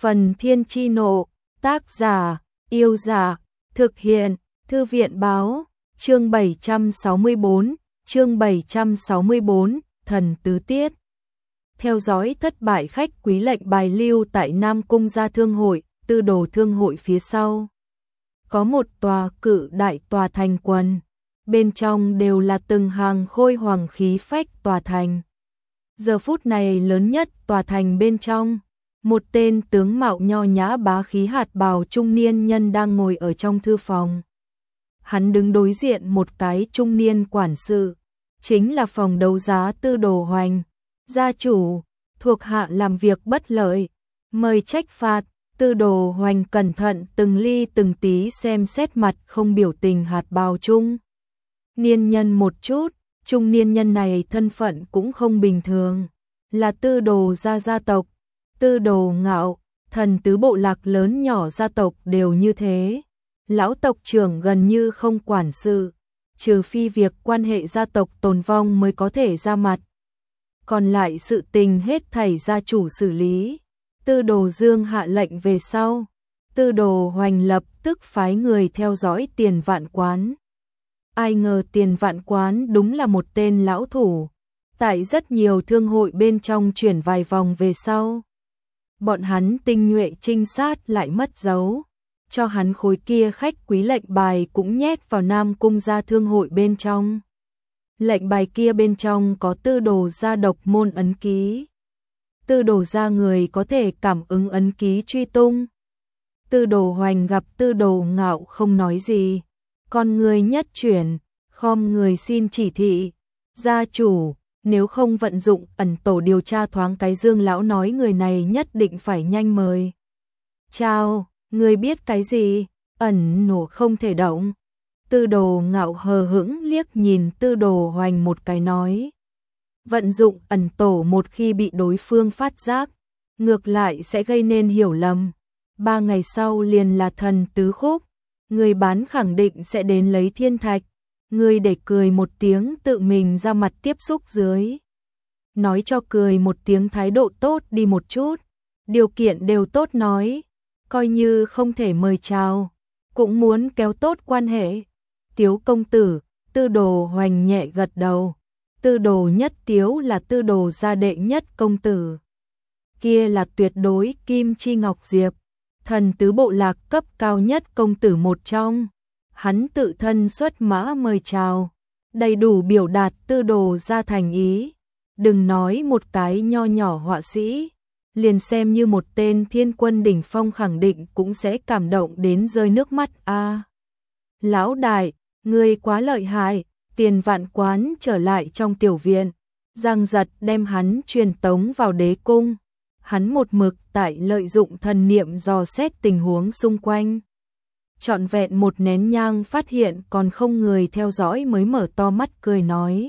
Phần Thiên Chi Nộ, tác giả, Yêu Dạ, thực hiện, Thư viện Báo, chương 764, Thần Tứ Tiết. Theo dõi thất bại khách quý lệnh bài lưu tại Nam Cung Gia Thương Hội, Tư Đồ Thương Hội phía sau. Có một tòa cự đại tòa thành quần, bên trong đều là từng hàng khôi hoàng khí phách tòa thành. Giờ phút này lớn nhất tòa thành bên trong, một tên tướng mạo nho nhã bá khí hạt bào trung niên nhân đang ngồi ở trong thư phòng. Hắn đứng đối diện một cái trung niên quản sự, chính là phòng đấu giá Tư Đồ Hoành. Gia chủ, thuộc hạ làm việc bất lợi, mời trách phạt. Tư Đồ Hoành cẩn thận từng ly từng tí xem xét mặt không biểu tình hạt bào trung niên nhân một chút. Trung niên nhân này thân phận cũng không bình thường, là Tư Đồ gia tộc. Tư Đồ Ngạo, thần tứ bộ lạc lớn nhỏ gia tộc đều như thế. Lão tộc trưởng gần như không quản sự, trừ phi việc quan hệ gia tộc tồn vong mới có thể ra mặt. Còn lại sự tình hết thảy gia chủ xử lý. Tư Đồ Dương hạ lệnh về sau, Tư Đồ Hoành lập tức phái người theo dõi Tiền Vạn Quán. Ai ngờ Tiền Vạn Quán đúng là một tên lão thủ, tại rất nhiều thương hội bên trong chuyển vài vòng về sau. Bọn hắn tinh nhuệ trinh sát lại mất dấu, cho hắn khối kia khách quý lệnh bài cũng nhét vào Nam Cung Gia Thương Hội bên trong. Lệnh bài kia bên trong có Tư Đồ gia độc môn ấn ký. Tư Đồ gia người có thể cảm ứng ấn ký truy tung. Tư Đồ Hoành gặp Tư Đồ Ngạo không nói gì, con người nhất chuyển, khom người xin chỉ thị. Gia chủ, nếu không vận dụng ẩn tổ điều tra thoáng cái, Dương lão nói người này nhất định phải nhanh mời. Chào, người biết cái gì? Ẩn nổ không thể động. Tư Đồ Ngạo hờ hững liếc nhìn Tư Đồ Hoành một cái nói. Vận dụng ẩn tổ một khi bị đối phương phát giác, ngược lại sẽ gây nên hiểu lầm. 3 ngày sau liền là thần tứ khúc, người bán khẳng định sẽ đến lấy thiên thạch. Người để cười một tiếng tự mình ra mặt tiếp xúc dưới. Nói cho cười một tiếng thái độ tốt đi một chút, điều kiện đều tốt nói, coi như không thể mời chào, cũng muốn kéo tốt quan hệ. Tiếu công tử, Tư Đồ Hoành nhẹ gật đầu. Tư Đồ Nhất Tiếu là Tư Đồ gia đệ nhất công tử. Kia là tuyệt đối Kim Chi Ngọc Diệp, thần tứ bộ lạc cấp cao nhất công tử một trong. Hắn tự thân xuất mã mời chào, đầy đủ biểu đạt Tư Đồ gia thành ý. Đừng nói một cái nho nhỏ họa sĩ, liền xem như một tên thiên quân đỉnh phong khẳng định cũng sẽ cảm động đến rơi nước mắt a. Lão đại, ngươi quá lợi hại. Tiền Vạn Quán trở lại trong tiểu viện, Giang Giật đem hắn truyền tống vào đế cung. Hắn một mực tại lợi dụng thần niệm dò xét tình huống xung quanh. Trọn vẹn một nén nhang phát hiện còn không người theo dõi mới mở to mắt cười nói.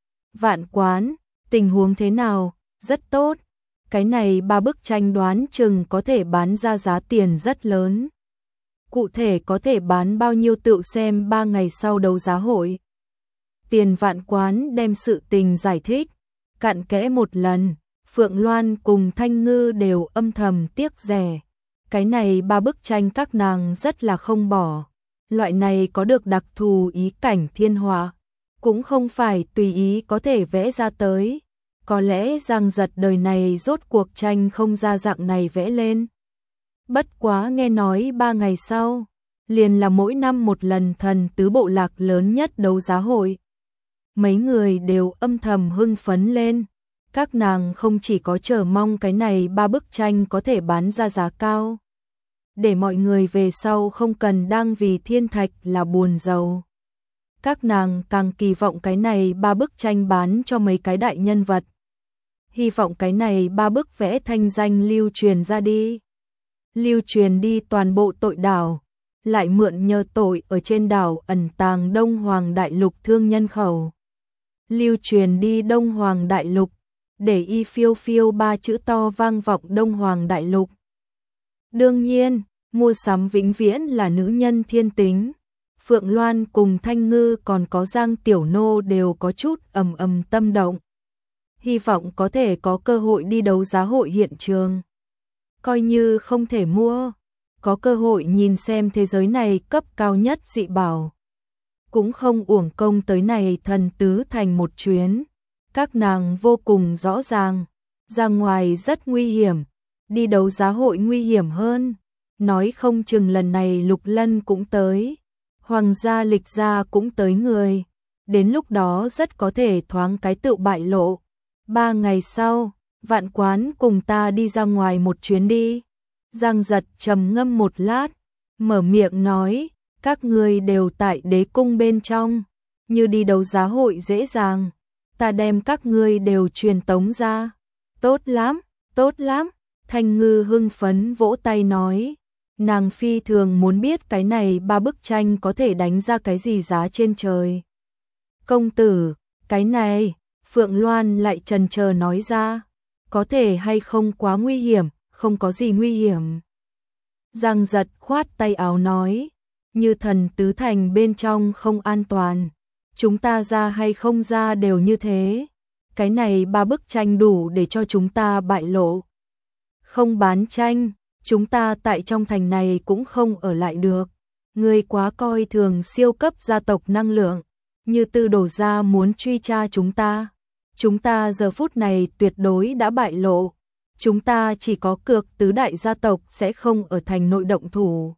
Vạn Quán, tình huống thế nào? Rất tốt. Cái này 3 bức tranh đoán chừng có thể bán ra giá tiền rất lớn. Cụ thể có thể bán bao nhiêu tự xem 3 ngày sau đấu giá hội. Tiền Vạn Quán đem sự tình giải thích cặn kẽ một lần. Phượng Loan cùng Thanh Ngư đều âm thầm tiếc rẻ. Cái này 3 bức tranh các nàng rất là không bỏ. Loại này có được đặc thù ý cảnh thiên họa, cũng không phải tùy ý có thể vẽ ra tới. Có lẽ Giang Giật đời này rốt cuộc tranh không ra dạng này vẽ lên. Bất quá nghe nói 3 ngày sau, liền là mỗi năm một lần thần tứ bộ lạc lớn nhất đấu giá hội. Mấy người đều âm thầm hưng phấn lên. Các nàng không chỉ có chờ mong cái này 3 bức tranh có thể bán ra giá cao, để mọi người về sau không cần đang vì thiên thạch là buồn giàu. Các nàng càng kỳ vọng cái này 3 bức tranh bán cho mấy cái đại nhân vật. Hy vọng cái này 3 bức vẽ thanh danh lưu truyền ra đi. Lưu truyền đi toàn bộ tội đảo, lại mượn nhờ tội ở trên đảo ẩn tàng Đông Hoàng Đại Lục thương nhân khẩu. Lưu truyền đi Đông Hoàng Đại Lục, để y phiêu phiêu 3 chữ to vang vọng Đông Hoàng Đại Lục. Đương nhiên, mua sắm vĩnh viễn là nữ nhân thiên tính. Phượng Loan cùng Thanh Ngư còn có Giang Tiểu Nô đều có chút ầm tâm động. Hy vọng có thể có cơ hội đi đấu giá hội hiện trường. coi như không thể mua, có cơ hội nhìn xem thế giới này cấp cao nhất dị bảo. Cũng không uổng công tới này Thần Tứ Thành một chuyến. Các nàng vô cùng rõ ràng, ra ngoài rất nguy hiểm, đi đấu giá hội nguy hiểm hơn. Nói không chừng lần này Lục Lân cũng tới, Hoàng gia Lịch gia cũng tới người. Đến lúc đó rất có thể thoáng cái tự bại lộ. 3 ngày sau, Vạn Quán cùng ta đi ra ngoài một chuyến đi. Giang Giật trầm ngâm một lát, mở miệng nói, các ngươi đều tại đế cung bên trong, như đi đấu giá hội dễ dàng, ta đem các ngươi đều truyền tống ra. Tốt lắm, tốt lắm. Thanh Ngư hưng phấn vỗ tay nói, nàng phi thường muốn biết cái này 3 bức tranh có thể đánh ra cái gì giá trên trời. Công tử, cái này, Phượng Loan lại chần chờ nói ra, có thể hay không quá nguy hiểm, không có gì nguy hiểm. Giang Giật khoát tay áo nói, như Thần Tứ Thành bên trong không an toàn, chúng ta ra hay không ra đều như thế. Cái này 3 bức tranh đủ để cho chúng ta bại lộ. Không bán tranh, chúng ta tại trong thành này cũng không ở lại được. Ngươi quá coi thường siêu cấp gia tộc năng lượng, như Tư Đồ gia muốn truy tra chúng ta. Chúng ta giờ phút này tuyệt đối đã bại lộ. Chúng ta chỉ có cược tứ đại gia tộc sẽ không ở thành nội động thủ.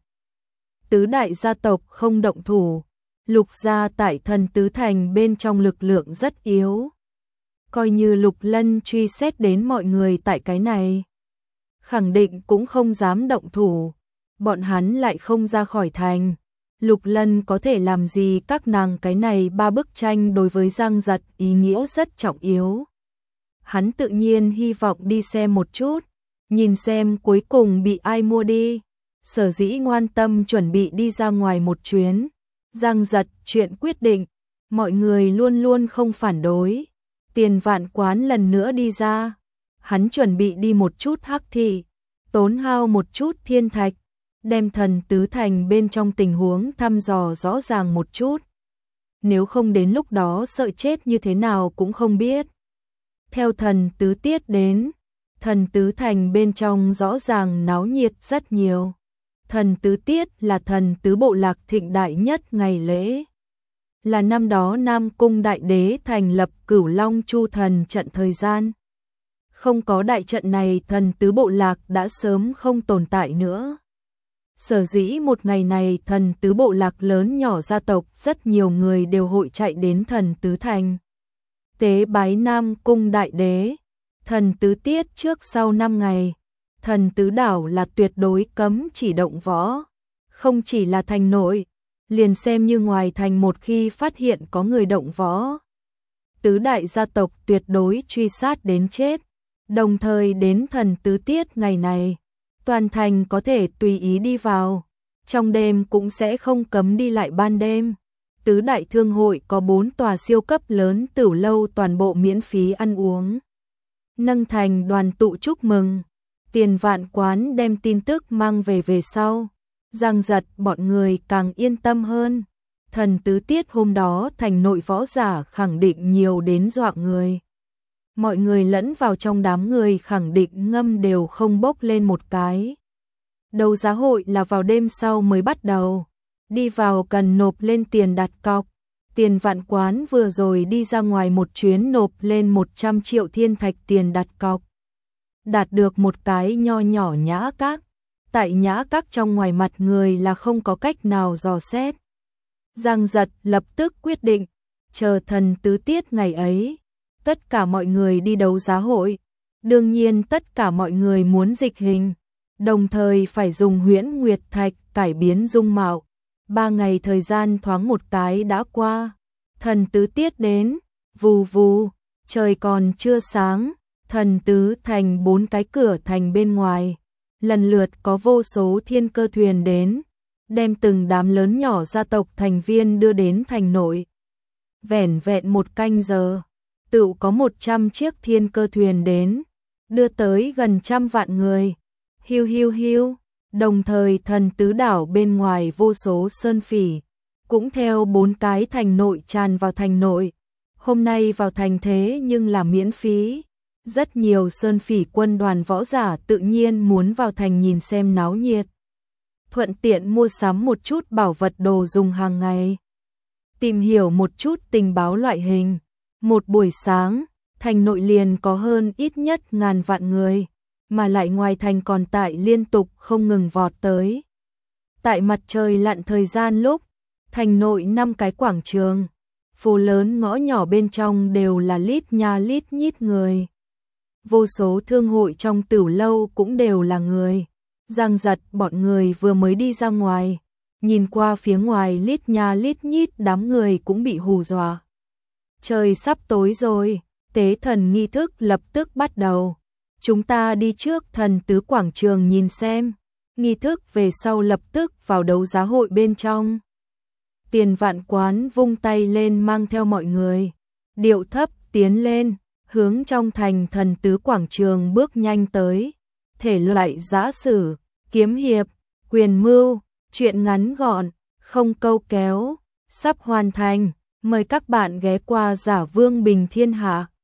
Tứ đại gia tộc không động thủ, Lục gia tại Thần Tứ Thành bên trong lực lượng rất yếu. Coi như Lục Lân truy xét đến mọi người tại cái này, khẳng định cũng không dám động thủ. Bọn hắn lại không ra khỏi thành, Lục Lân có thể làm gì các nàng. Cái này 3 bức tranh đối với Giang Giật ý nghĩa rất trọng yếu. Hắn tự nhiên hy vọng đi xem một chút, nhìn xem cuối cùng bị ai mua đi. Sở dĩ ngoan tâm chuẩn bị đi ra ngoài một chuyến. Giang Giật chuyện quyết định, mọi người luôn luôn không phản đối. Tiền Vạn Quán lần nữa đi ra, hắn chuẩn bị đi một chút Hắc Thị, tốn hao một chút thiên thạch, đem Thần Tứ Thành bên trong tình huống thăm dò rõ ràng một chút. Nếu không đến lúc đó sợ chết như thế nào cũng không biết. Theo Thần Tứ Tiết đến, Thần Tứ Thành bên trong rõ ràng náo nhiệt rất nhiều. Thần Tứ Tiết là Thần Tứ bộ lạc thịnh đại nhất ngày lễ. Là năm đó Nam Cung Đại Đế thành lập Cửu Long Chu Thần trận thời gian. Không có đại trận này Thần Tứ bộ lạc đã sớm không tồn tại nữa. Sở dĩ một ngày này Thần Tứ bộ lạc lớn nhỏ gia tộc rất nhiều người đều hội chạy đến Thần Tứ Thành. Tế bái Nam Cung Đại Đế. Thần Tứ Tiết trước sau 5 ngày. Thần Tứ Đảo là tuyệt đối cấm chỉ động võ. Không chỉ là thành nội, liền xem như ngoài thành một khi phát hiện có người động võ. Tứ đại gia tộc tuyệt đối truy sát đến chết. Đồng thời đến Thần Tứ Tiết ngày này, toàn thành có thể tùy ý đi vào. Trong đêm cũng sẽ không cấm đi lại ban đêm. Tứ đại thương hội có 4 tòa siêu cấp lớn tửu lâu toàn bộ miễn phí ăn uống. Nâng thành đoàn tụ chúc mừng. Tiền Vạn Quán đem tin tức mang về sau. Giang Giật bọn người càng yên tâm hơn. Thần Tứ Tiết hôm đó thành nội võ giả khẳng định nhiều đến dọa người. Mọi người lẫn vào trong đám người khẳng định ngâm đều không bốc lên một cái. Đấu giá hội là vào đêm sau mới bắt đầu. Đi vào cần nộp lên tiền đặt cọc. Tiền Vạn Quán vừa rồi đi ra ngoài một chuyến nộp lên 100 triệu thiên thạch tiền đặt cọc. Đạt được một cái nho nhỏ nhã các. Tại nhã các trong ngoài mặt người là không có cách nào dò xét. Giang Giật lập tức quyết định, chờ Thần Tứ Tiết ngày ấy, tất cả mọi người đi đấu giá hội. Đương nhiên tất cả mọi người muốn dịch hình, đồng thời phải dùng huyễn nguyệt thạch cải biến dung mạo. 3 ngày thời gian thoáng một cái đã qua. Thần Tứ Tiết đến, vù vù, trời còn chưa sáng. Thần Tứ Thành 4 cái cửa thành bên ngoài, lần lượt có vô số thiên cơ thuyền đến, đem từng đám lớn nhỏ gia tộc thành viên đưa đến thành nội. Vẻn vẹn một canh giờ, tựu có 100 chiếc thiên cơ thuyền đến, đưa tới gần 100 vạn người. Hiu hiu hiu, đồng thời Thần Tứ Đảo bên ngoài vô số sơn phỉ, cũng theo 4 cái thành nội tràn vào thành nội. Hôm nay vào thành thế nhưng là miễn phí. Rất nhiều sơn phỉ quân đoàn võ giả tự nhiên muốn vào thành nhìn xem náo nhiệt. Thuận tiện mua sắm một chút bảo vật đồ dùng hàng ngày. Tìm hiểu một chút tình báo loại hình. Một buổi sáng, thành nội liền có hơn ít nhất ngàn vạn người, mà lại ngoài thành còn tại liên tục không ngừng vọt tới. Tại mặt trời lặn thời gian lúc, thành nội 5 cái quảng trường, phố lớn ngõ nhỏ bên trong đều là lít nha lít nhít người. Vô số thương hội trong tửu lâu cũng đều là người. Giang Giật bọn người vừa mới đi ra ngoài, nhìn qua phía ngoài lít nha lít nhít đám người cũng bị hù dọa. Trời sắp tối rồi, tế thần nghi thức lập tức bắt đầu. Chúng ta đi trước thần tứ quảng trường nhìn xem. Nghi thức về sau lập tức vào đấu giá hội bên trong. Tiền Vạn Quán vung tay lên mang theo mọi người, điệu thấp tiến lên, hướng trong thành thần tứ quảng trường bước nhanh tới. Thể loại giã sử, kiếm hiệp, quyền mưu, truyện ngắn gọn, không câu kéo, sắp hoàn thành. Mời các bạn ghé qua Giả Vương Bình Thiên Hạ.